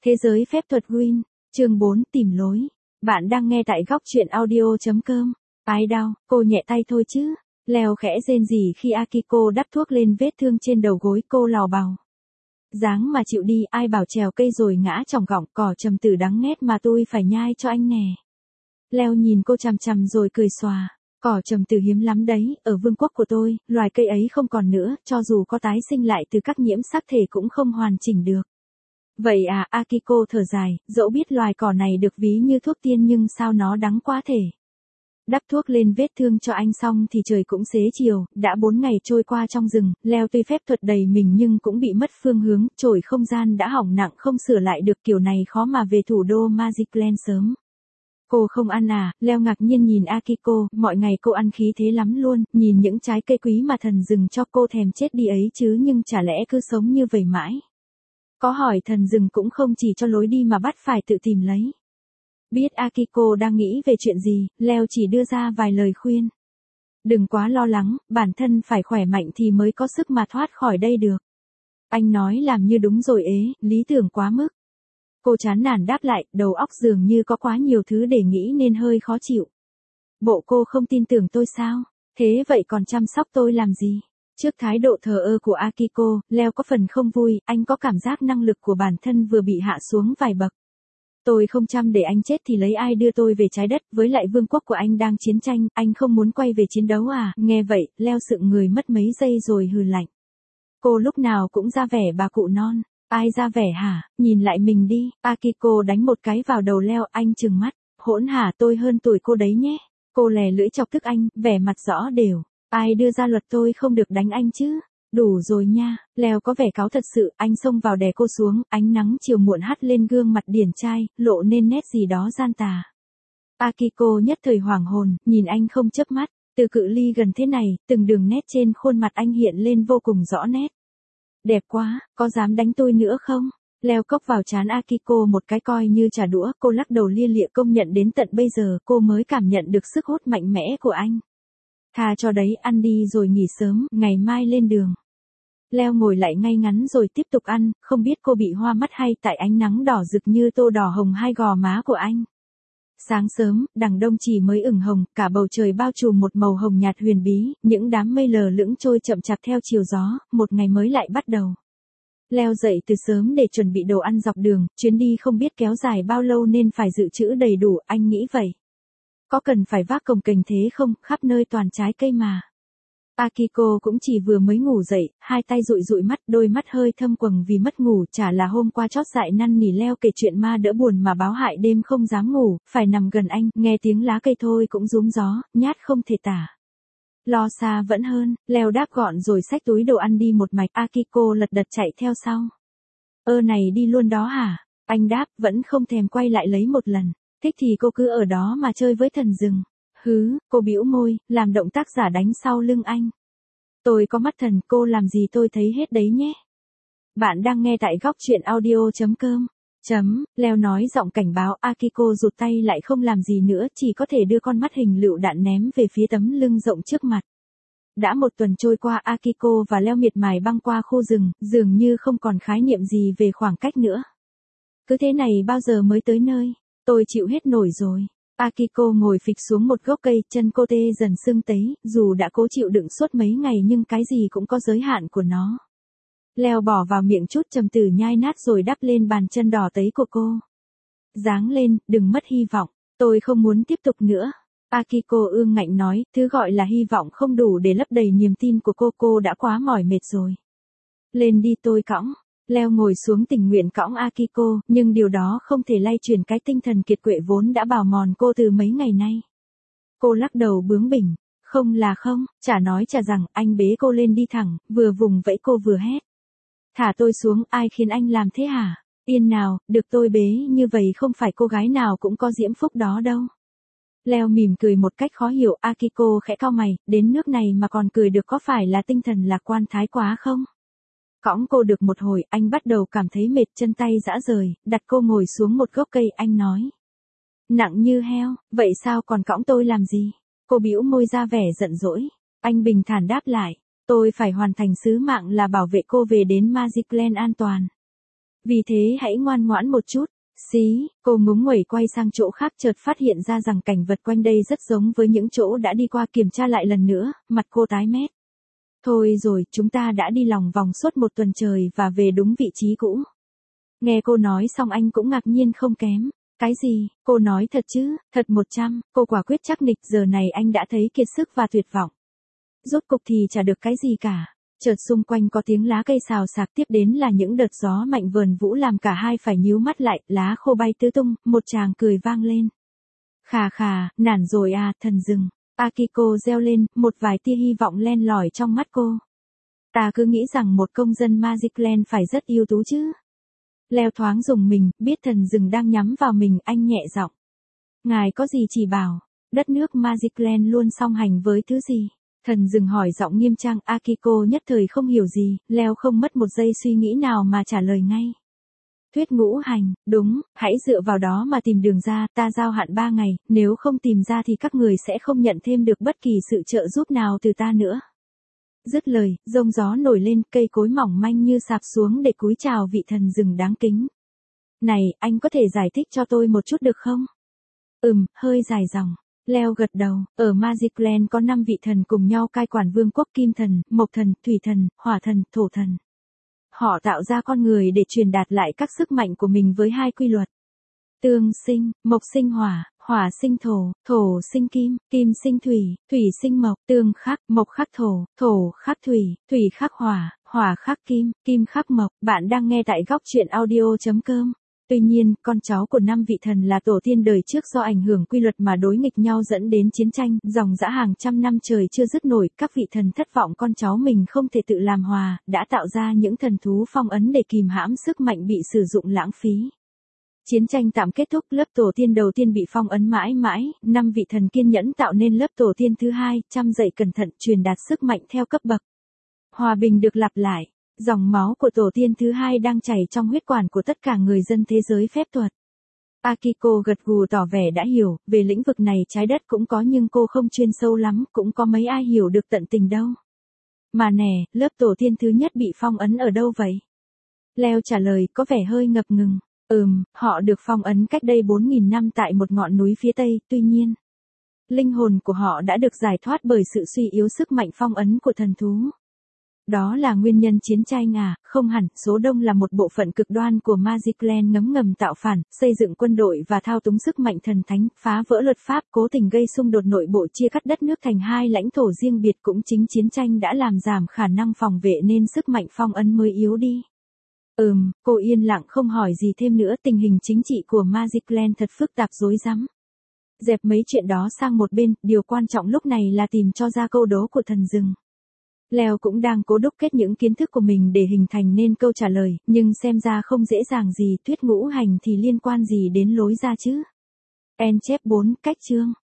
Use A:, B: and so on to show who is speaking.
A: Thế giới phép thuật Win, chương 4 tìm lối. Bạn đang nghe tại góc truyện audio.com. Ai đau, cô nhẹ tay thôi chứ. Leo khẽ rên rỉ khi Akiko đắp thuốc lên vết thương trên đầu gối, cô lào bào. Dáng mà chịu đi, ai bảo trèo cây rồi ngã chỏng gọng, cỏ trầm tử đắng nghét mà tôi phải nhai cho anh nè. Leo nhìn cô chằm chằm rồi cười xòa. Cỏ trầm tử hiếm lắm đấy, ở vương quốc của tôi, loài cây ấy không còn nữa, cho dù có tái sinh lại từ các nhiễm sắc thể cũng không hoàn chỉnh được. Vậy à, Akiko thở dài, dẫu biết loài cỏ này được ví như thuốc tiên nhưng sao nó đắng quá thể. Đắp thuốc lên vết thương cho anh xong thì trời cũng xế chiều, đã 4 ngày trôi qua trong rừng, Leo tuy phép thuật đầy mình nhưng cũng bị mất phương hướng, chổi không gian đã hỏng nặng không sửa lại được, kiểu này khó mà về thủ đô Magicland sớm. Cô không ăn à? Leo ngạc nhiên nhìn Akiko, mọi ngày cô ăn khí thế lắm luôn, nhìn những trái cây quý mà thần rừng cho cô thèm chết đi ấy chứ, nhưng chả lẽ cứ sống như vậy mãi. Có hỏi thần rừng cũng không chỉ cho lối đi mà bắt phải tự tìm lấy. Biết Akiko đang nghĩ về chuyện gì, Leo chỉ đưa ra vài lời khuyên. Đừng quá lo lắng, bản thân phải khỏe mạnh thì mới có sức mà thoát khỏi đây được. Anh nói làm như đúng rồi ế, lý tưởng quá mức. Cô chán nản đáp lại, đầu óc dường như có quá nhiều thứ để nghĩ nên hơi khó chịu. Bộ cô không tin tưởng tôi sao? Thế vậy còn chăm sóc tôi làm gì? Trước thái độ thờ ơ của Akiko, Leo có phần không vui, anh có cảm giác năng lực của bản thân vừa bị hạ xuống vài bậc. Tôi không chăm để anh chết thì lấy ai đưa tôi về trái đất, với lại vương quốc của anh đang chiến tranh, anh không muốn quay về chiến đấu à? Nghe vậy, Leo sững người mất mấy giây rồi hừ lạnh. Cô lúc nào cũng ra vẻ bà cụ non. Ai ra vẻ hả? Nhìn lại mình đi. Akiko đánh một cái vào đầu Leo, anh trừng mắt. Hỗn hả, tôi hơn tuổi cô đấy nhé. Cô lè lưỡi chọc tức anh, vẻ mặt rõ đều. Ai đưa ra luật tôi không được đánh anh chứ? Đủ rồi nha. Leo có vẻ cáu thật sự, anh xông vào đè cô xuống, ánh nắng chiều muộn hắt lên gương mặt điển trai, lộ nên nét gì đó gian tà. Akiko nhất thời hoảng hồn, nhìn anh không chớp mắt. Từ cự ly gần thế này, từng đường nét trên khuôn mặt anh hiện lên vô cùng rõ nét. Đẹp quá, có dám đánh tôi nữa không? Leo cốc vào trán Akiko một cái coi như trả đũa, cô lắc đầu lia lịa, công nhận đến tận bây giờ cô mới cảm nhận được sức hút mạnh mẽ của anh. Thà cho đấy, ăn đi rồi nghỉ sớm, ngày mai lên đường. Leo ngồi lại ngay ngắn rồi tiếp tục ăn, không biết cô bị hoa mắt hay tại ánh nắng đỏ rực như tô đỏ hồng hai gò má của anh. Sáng sớm, đằng đông chỉ mới ửng hồng, cả bầu trời bao trùm một màu hồng nhạt huyền bí, những đám mây lờ lững trôi chậm chạp theo chiều gió, một ngày mới lại bắt đầu. Leo dậy từ sớm để chuẩn bị đồ ăn dọc đường, chuyến đi không biết kéo dài bao lâu nên phải dự trữ đầy đủ, anh nghĩ vậy. Có cần phải vác cồng kềnh thế không, khắp nơi toàn trái cây mà. Akiko cũng chỉ vừa mới ngủ dậy, hai tay dụi dụi mắt, đôi mắt hơi thâm quầng vì mất ngủ, chả là hôm qua chót dại năn nỉ Leo kể chuyện ma đỡ buồn mà báo hại đêm không dám ngủ, phải nằm gần anh, nghe tiếng lá cây thôi cũng rúm gió, nhát không thể tả. Lo xa vẫn hơn, Leo đáp gọn rồi xách túi đồ ăn đi một mạch, Akiko lật đật chạy theo sau. Này đi luôn đó hả? Anh đáp, vẫn không thèm quay lại lấy một lần, thích thì cô cứ ở đó mà chơi với thần rừng. Hứ, cô bĩu môi, làm động tác giả đánh sau lưng anh. Tôi có mắt thần, cô làm gì tôi thấy hết đấy nhé. Bạn đang nghe tại góc truyện audio.com. Leo nói giọng cảnh báo, Akiko rụt tay lại không làm gì nữa, chỉ có thể đưa con mắt hình lựu đạn ném về phía tấm lưng rộng trước mặt. Đã một tuần trôi qua, Akiko và Leo miệt mài băng qua khu rừng, dường như không còn khái niệm gì về khoảng cách nữa. Cứ thế này bao giờ mới tới nơi? Tôi chịu hết nổi rồi. Akiko ngồi phịch xuống một gốc cây, chân cô tê dần sưng tấy, dù đã cố chịu đựng suốt mấy ngày nhưng cái gì cũng có giới hạn của nó. Leo bỏ vào miệng chút trầm tử nhai nát rồi đắp lên bàn chân đỏ tấy của cô. Dáng lên, đừng mất hy vọng, tôi không muốn tiếp tục nữa. Akiko ương ngạnh nói, thứ gọi là hy vọng không đủ để lấp đầy niềm tin của cô đã quá mỏi mệt rồi. Lên đi tôi cõng. Leo ngồi xuống tình nguyện cõng Akiko, nhưng điều đó không thể lay chuyển cái tinh thần kiệt quệ vốn đã bào mòn cô từ mấy ngày nay. Cô lắc đầu bướng bỉnh, không là không, chả nói chả rằng, anh bế cô lên đi thẳng, vừa vùng vẫy cô vừa hét. Thả tôi xuống, ai khiến anh làm thế hả? Yên nào, được tôi bế như vậy không phải cô gái nào cũng có diễm phúc đó đâu. Leo mỉm cười một cách khó hiểu, Akiko khẽ cau mày, đến nước này mà còn cười được có phải là tinh thần lạc quan thái quá không? Cõng cô được một hồi, anh bắt đầu cảm thấy mệt, chân tay rã rời, đặt cô ngồi xuống một gốc cây, anh nói. Nặng như heo, vậy sao còn cõng tôi làm gì? Cô bĩu môi ra vẻ giận dỗi. Anh bình thản đáp lại, tôi phải hoàn thành sứ mạng là bảo vệ cô về đến Magicland an toàn. Vì thế hãy ngoan ngoãn một chút. Xí, cô ngúng nguẩy quay sang chỗ khác chợt phát hiện ra rằng cảnh vật quanh đây rất giống với những chỗ đã đi qua, kiểm tra lại lần nữa, mặt cô tái mét. Thôi rồi, chúng ta đã đi lòng vòng suốt một tuần trời và về đúng vị trí cũ. Nghe cô nói xong anh cũng ngạc nhiên không kém. Cái gì, cô nói thật chứ, thật 100, cô quả quyết chắc nịch, giờ này anh đã thấy kiệt sức và tuyệt vọng. Rốt cục thì chả được cái gì cả. Chợt xung quanh có tiếng lá cây xào xạc, tiếp đến là những đợt gió mạnh vờn vũ làm cả hai phải nhíu mắt lại, lá khô bay tứ tung, một tràng cười vang lên. Khà khà, nản rồi à, thần rừng. Akiko reo lên, một vài tia hy vọng len lỏi trong mắt cô. Ta cứ nghĩ rằng một công dân Magicland phải rất ưu tú chứ. Leo thoáng rùng mình, biết thần rừng đang nhắm vào mình, anh nhẹ giọng. Ngài có gì chỉ bảo, đất nước Magicland luôn song hành với thứ gì? Thần rừng hỏi giọng nghiêm trang. Akiko nhất thời không hiểu gì, Leo không mất một giây suy nghĩ nào mà trả lời ngay. Thuyết ngũ hành, đúng, hãy dựa vào đó mà tìm đường ra, ta giao hạn 3 ngày, nếu không tìm ra thì các người sẽ không nhận thêm được bất kỳ sự trợ giúp nào từ ta nữa. Dứt lời, giông gió nổi lên, cây cối mỏng manh như sạp xuống để cúi chào vị thần rừng đáng kính. Này, anh có thể giải thích cho tôi một chút được không? Hơi dài dòng. Leo gật đầu, ở Magicland có 5 vị thần cùng nhau cai quản vương quốc: kim thần, mộc thần, thủy thần, hỏa thần, thổ thần. Họ tạo ra con người để truyền đạt lại các sức mạnh của mình với 2 quy luật. Tương sinh, mộc sinh hỏa, hỏa sinh thổ, thổ sinh kim, kim sinh thủy, thủy sinh mộc, tương khắc, mộc khắc thổ, thổ khắc thủy, thủy khắc hỏa, hỏa khắc kim, kim khắc mộc. Bạn đang nghe tại góc truyện audio.com. Tuy nhiên, con cháu của 5 vị thần là tổ tiên đời trước do ảnh hưởng quy luật mà đối nghịch nhau dẫn đến chiến tranh, dòng dã hàng trăm năm trời chưa dứt nổi, các vị thần thất vọng con cháu mình không thể tự làm hòa, đã tạo ra những thần thú phong ấn để kìm hãm sức mạnh bị sử dụng lãng phí. Chiến tranh tạm kết thúc, lớp tổ tiên đầu tiên bị phong ấn mãi mãi, 5 vị thần kiên nhẫn tạo nên lớp tổ tiên thứ hai, chăm dạy cẩn thận, truyền đạt sức mạnh theo cấp bậc. Hòa bình được lặp lại. Dòng máu của tổ tiên thứ hai đang chảy trong huyết quản của tất cả người dân thế giới phép thuật. Akiko gật gù tỏ vẻ đã hiểu, về lĩnh vực này trái đất cũng có nhưng cô không chuyên sâu lắm, cũng có mấy ai hiểu được tận tình đâu. Mà nè, lớp tổ tiên thứ nhất bị phong ấn ở đâu vậy? Leo trả lời có vẻ hơi ngập ngừng. Họ được phong ấn cách đây 4.000 năm tại một ngọn núi phía Tây, tuy nhiên, linh hồn của họ đã được giải thoát bởi sự suy yếu sức mạnh phong ấn của thần thú. Đó là nguyên nhân chiến tranh à? Không hẳn, số đông là một bộ phận cực đoan của Magicland ngấm ngầm tạo phản, xây dựng quân đội và thao túng sức mạnh thần thánh, phá vỡ luật pháp, cố tình gây xung đột nội bộ, chia cắt đất nước thành 2 lãnh thổ riêng biệt. Cũng chính chiến tranh đã làm giảm khả năng phòng vệ nên sức mạnh phong ấn mới yếu đi. Cô yên lặng không hỏi gì thêm nữa, tình hình chính trị của Magicland thật phức tạp rối rắm. Dẹp mấy chuyện đó sang một bên, điều quan trọng lúc này là tìm cho ra câu đố của thần rừng. Leo cũng đang cố đúc kết những kiến thức của mình để hình thành nên câu trả lời, nhưng xem ra không dễ dàng gì. Thuyết ngũ hành thì liên quan gì đến lối ra chứ? En chép 4, cách chương.